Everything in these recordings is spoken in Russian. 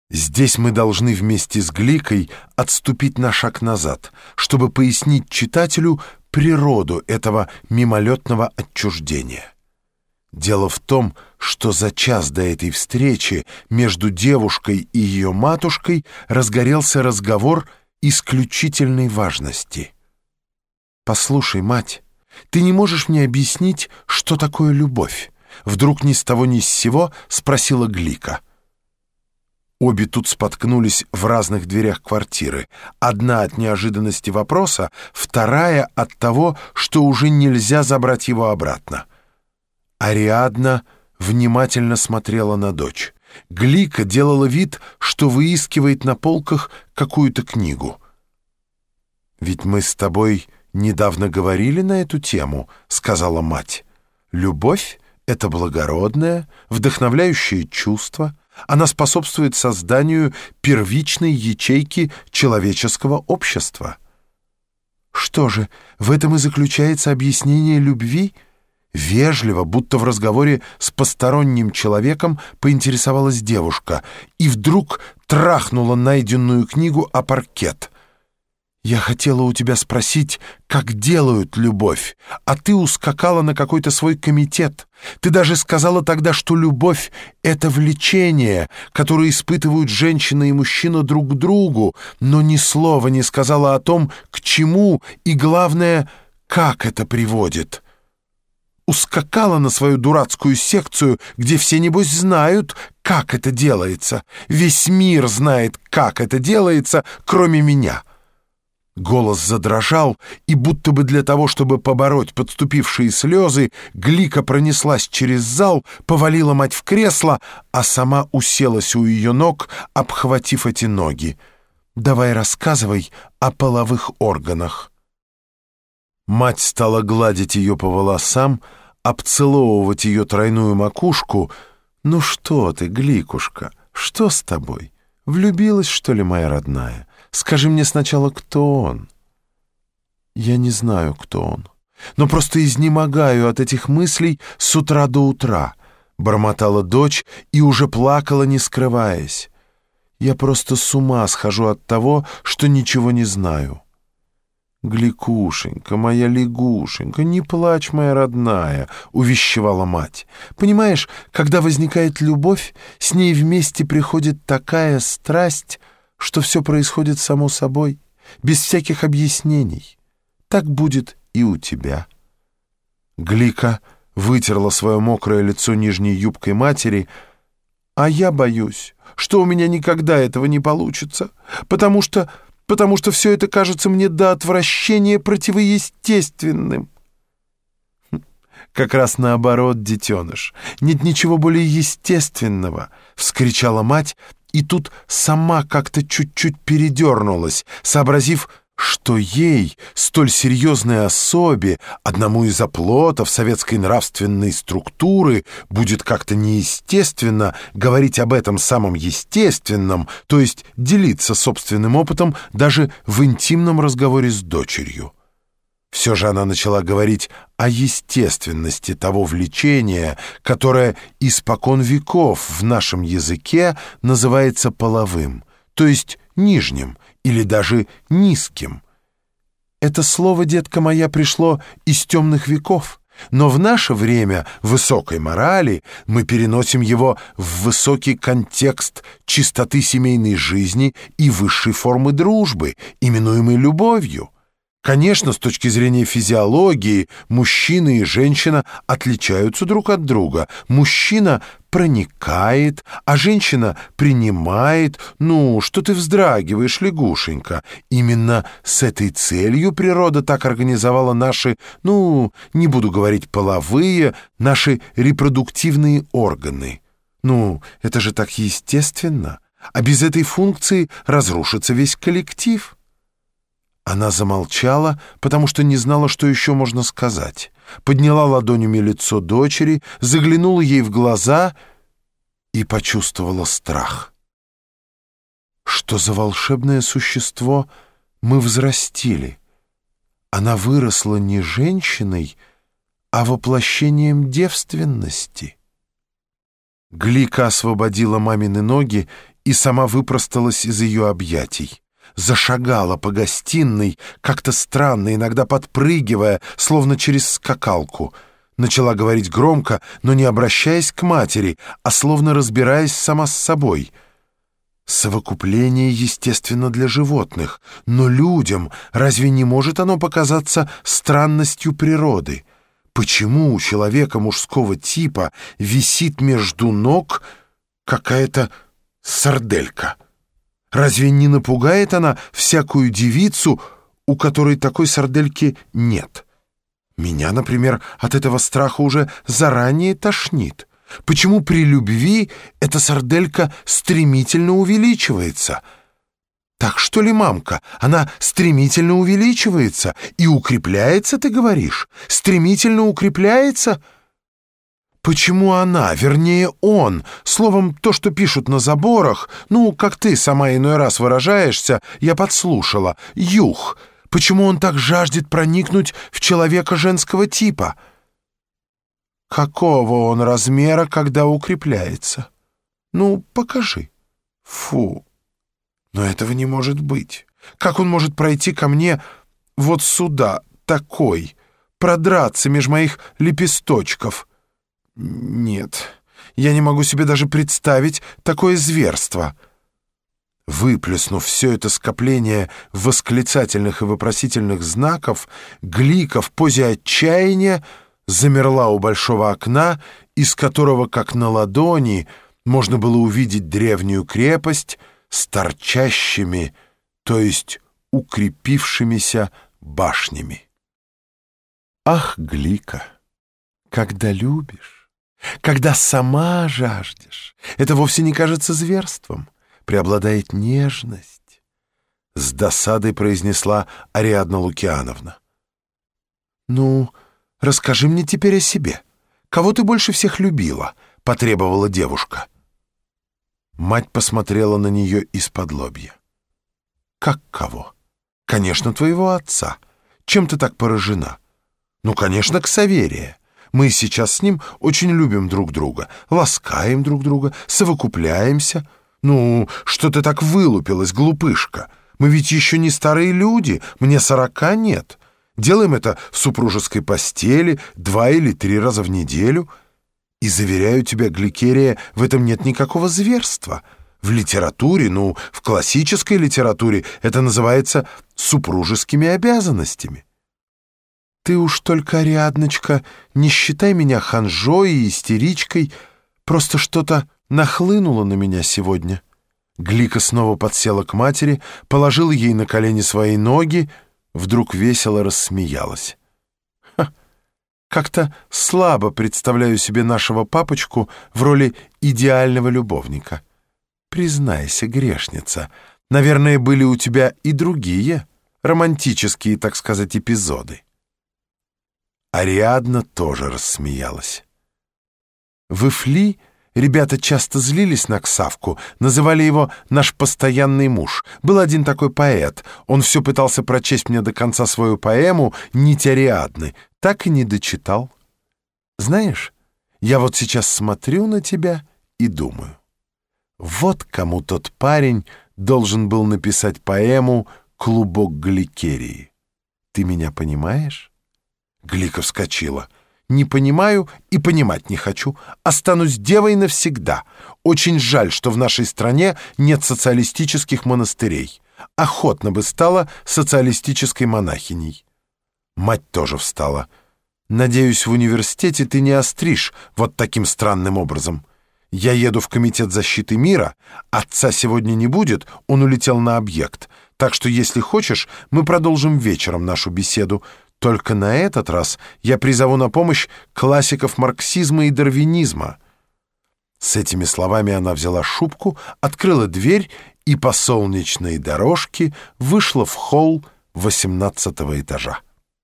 Здесь мы должны вместе с Гликой отступить на шаг назад, чтобы пояснить читателю природу этого мимолетного отчуждения. Дело в том, что за час до этой встречи между девушкой и ее матушкой разгорелся разговор исключительной важности. «Послушай, мать, ты не можешь мне объяснить, что такое любовь?» Вдруг ни с того ни с сего спросила Глика. Обе тут споткнулись в разных дверях квартиры. Одна от неожиданности вопроса, вторая от того, что уже нельзя забрать его обратно. Ариадна внимательно смотрела на дочь. Глика делала вид, что выискивает на полках какую-то книгу. «Ведь мы с тобой недавно говорили на эту тему», — сказала мать. «Любовь — это благородное, вдохновляющее чувство. Она способствует созданию первичной ячейки человеческого общества». «Что же, в этом и заключается объяснение любви?» Вежливо, будто в разговоре с посторонним человеком, поинтересовалась девушка и вдруг трахнула найденную книгу о паркет. «Я хотела у тебя спросить, как делают любовь, а ты ускакала на какой-то свой комитет. Ты даже сказала тогда, что любовь — это влечение, которое испытывают женщина и мужчина друг к другу, но ни слова не сказала о том, к чему и, главное, как это приводит. Ускакала на свою дурацкую секцию, где все, небось, знают, как это делается. Весь мир знает, как это делается, кроме меня». Голос задрожал, и будто бы для того, чтобы побороть подступившие слезы, Глика пронеслась через зал, повалила мать в кресло, а сама уселась у ее ног, обхватив эти ноги. «Давай рассказывай о половых органах». Мать стала гладить ее по волосам, обцеловывать ее тройную макушку. «Ну что ты, Гликушка, что с тобой? Влюбилась, что ли, моя родная? Скажи мне сначала, кто он?» «Я не знаю, кто он, но просто изнемогаю от этих мыслей с утра до утра», — бормотала дочь и уже плакала, не скрываясь. «Я просто с ума схожу от того, что ничего не знаю». «Гликушенька, моя лягушенька, не плачь, моя родная», — увещевала мать. «Понимаешь, когда возникает любовь, с ней вместе приходит такая страсть, что все происходит само собой, без всяких объяснений. Так будет и у тебя». Глика вытерла свое мокрое лицо нижней юбкой матери. «А я боюсь, что у меня никогда этого не получится, потому что все это кажется мне до отвращения противоестественным». «Как раз наоборот, детеныш, нет ничего более естественного», — вскричала мать, и тут сама как-то чуть-чуть передернулась, сообразив, что ей, столь серьезной особе, одному из оплотов советской нравственной структуры, будет как-то неестественно говорить об этом самом естественном, то есть делиться собственным опытом даже в интимном разговоре с дочерью. Все же она начала говорить о естественности того влечения, которое испокон веков в нашем языке называется половым, то есть нижним или даже низким. Это слово, детка моя, пришло из темных веков, но в наше время высокой морали мы переносим его в высокий контекст чистоты семейной жизни и высшей формы дружбы, именуемой любовью. Конечно, с точки зрения физиологии, мужчина и женщина отличаются друг от друга. Мужчина проникает, а женщина принимает. Ну, что ты вздрагиваешь, лягушенька? Именно с этой целью природа так организовала наши, не буду говорить половые, наши репродуктивные органы. Это же так естественно. А без этой функции разрушится весь коллектив». Она замолчала, потому что не знала, что еще можно сказать. Подняла ладонями лицо дочери, заглянула ей в глаза и почувствовала страх. Что за волшебное существо мы взрастили? Она выросла не женщиной, а воплощением девственности. Глика освободила мамины ноги и сама выпросталась из ее объятий. Зашагала по гостиной, как-то странно, иногда подпрыгивая, словно через скакалку. Начала говорить громко, но не обращаясь к матери, а словно разбираясь сама с собой. Совокупление естественно для животных, но людям разве не может оно показаться странностью природы? Почему у человека мужского типа висит между ног какая-то сарделька? Разве не напугает она всякую девицу, у которой такой сардельки нет? Меня, например, от этого страха уже заранее тошнит. Почему при любви эта сарделька стремительно увеличивается? Так что ли, мамка, она стремительно увеличивается и укрепляется, ты говоришь? Стремительно укрепляется? Почему она, вернее он, словом, то, что пишут на заборах, ну, как ты сама иной раз выражаешься, я подслушала, юх, почему он так жаждет проникнуть в человека женского типа? Какого он размера, когда укрепляется? Ну, покажи. Фу, но этого не может быть. Как он может пройти ко мне вот сюда, такой, продраться меж моих лепесточков? Нет, я не могу себе даже представить такое зверство. Выплеснув все это скопление восклицательных и вопросительных знаков, Глика в позе отчаяния замерла у большого окна, из которого, как на ладони, можно было увидеть древнюю крепость с торчащими, то есть укрепившимися башнями. Ах, Глика, когда любишь, когда сама жаждешь, это вовсе не кажется зверством, преобладает нежность, — с досадой произнесла Ариадна Лукиановна. Ну, расскажи мне теперь о себе. Кого ты больше всех любила? — потребовала девушка. Мать посмотрела на нее исподлобья. Как кого? Конечно, твоего отца. Чем ты так поражена? Ну, конечно, Ксаверия. Мы сейчас с ним очень любим друг друга, ласкаем друг друга, совокупляемся. Ну, что ты так вылупилась, глупышка? Мы ведь еще не старые люди, мне 40 нет. Делаем это в супружеской постели 2 или 3 раза в неделю. И, заверяю тебя, Гликерия, в этом нет никакого зверства. В литературе, ну, в классической литературе это называется супружескими обязанностями. Ты уж только, Ариадночка, не считай меня ханжой и истеричкой, просто что-то нахлынуло на меня сегодня. Глика снова подсела к матери, положила ей на колени свои ноги, вдруг весело рассмеялась. Как-то слабо представляю себе нашего папочку в роли идеального любовника. Признайся, грешница, наверное, были у тебя и другие романтические, так сказать, эпизоды. Ариадна тоже рассмеялась. В Ифли ребята часто злились на Ксавку, называли его «наш постоянный муж». Был один такой поэт, он все пытался прочесть мне до конца свою поэму «Нить Ариадны», так и не дочитал. Знаешь, я вот сейчас смотрю на тебя и думаю, вот кому тот парень должен был написать поэму «Клубок Гликерии». Ты меня понимаешь? Глика вскочила. «Не понимаю и понимать не хочу. Останусь девой навсегда. Очень жаль, что в нашей стране нет социалистических монастырей. Охотно бы стала социалистической монахиней». Мать тоже встала. «Надеюсь, в университете ты не остришь вот таким странным образом. Я еду в Комитет защиты мира. Отца сегодня не будет, он улетел на объект. Так что, если хочешь, мы продолжим вечером нашу беседу. Только на этот раз я призову на помощь классиков марксизма и дарвинизма». С этими словами она взяла шубку, открыла дверь и по солнечной дорожке вышла в холл 18-го этажа.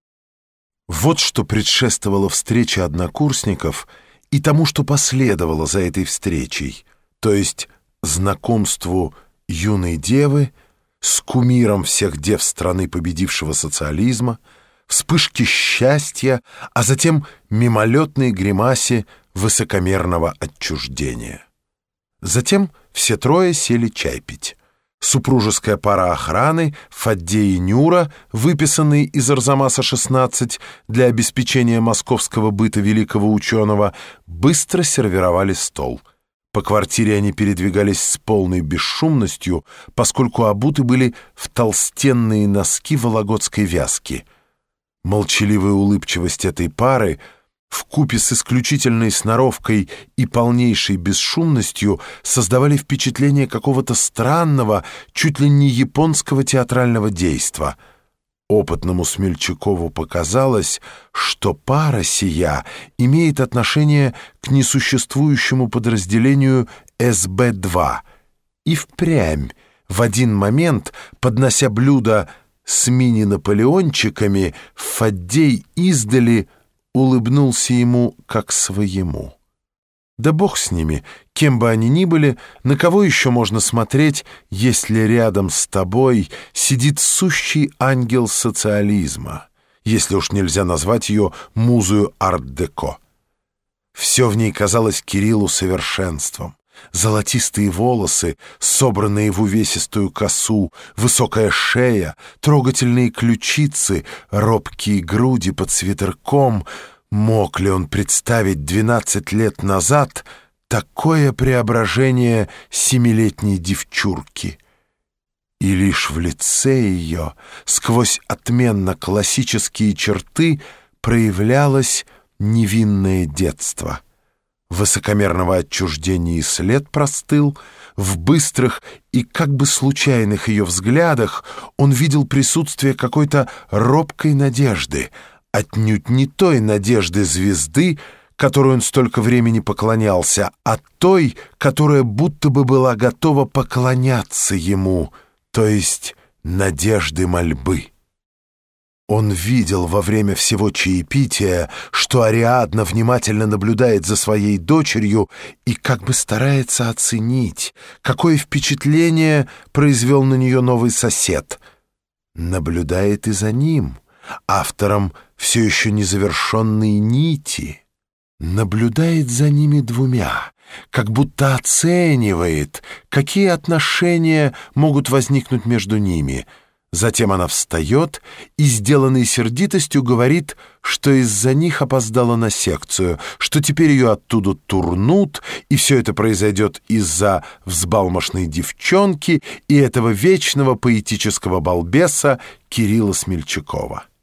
Вот что предшествовало встрече однокурсников и тому, что последовало за этой встречей, то есть знакомству юной девы с кумиром всех дев страны победившего социализма, вспышке счастья, а затем мимолетной гримасе высокомерного отчуждения. Затем все трое сели чай пить. Супружеская пара охраны, Фаддей и Нюра, выписанные из Арзамаса-16 для обеспечения московского быта великого ученого, быстро сервировали стол. По квартире они передвигались с полной бесшумностью, поскольку обуты были в толстенные носки вологодской вязки. Молчаливая улыбчивость этой пары вкупе с исключительной сноровкой и полнейшей бесшумностью создавали впечатление какого-то странного, чуть ли не японского театрального действа. Опытному Смельчакову показалось, что пара сия имеет отношение к несуществующему подразделению СБ-2. И впрямь, в один момент, поднося блюдо с мини-наполеончиками, Фаддей издали улыбнулся ему как своему. Да бог с ними, кем бы они ни были, на кого еще можно смотреть, если рядом с тобой сидит сущий ангел социализма, если уж нельзя назвать ее музою арт-деко. Все в ней казалось Кириллу совершенством. Золотистые волосы, собранные в увесистую косу, высокая шея, трогательные ключицы, робкие груди под свитерком. Мог ли он представить 12 лет назад такое преображение 7-летней девчурки? И лишь в лице ее, сквозь отменно классические черты, проявлялось невинное детство. Высокомерного отчуждения и след простыл. В быстрых и как бы случайных ее взглядах он видел присутствие какой-то робкой надежды, отнюдь не той надежды звезды, которой он столько времени поклонялся, а той, которая будто бы была готова поклоняться ему, то есть надежды мольбы. Он видел во время всего чаепития, что Ариадна внимательно наблюдает за своей дочерью и как бы старается оценить, какое впечатление произвел на нее новый сосед. Наблюдает и за ним, автором все еще незавершенной нити. Наблюдает за ними двумя, как будто оценивает, какие отношения могут возникнуть между ними. Затем она встает и, сделанной сердитостью, говорит, что из-за них опоздала на секцию, что теперь ее оттуда турнут, и все это произойдет из-за взбалмошной девчонки и этого вечного поэтического балбеса Кирилла Смельчакова.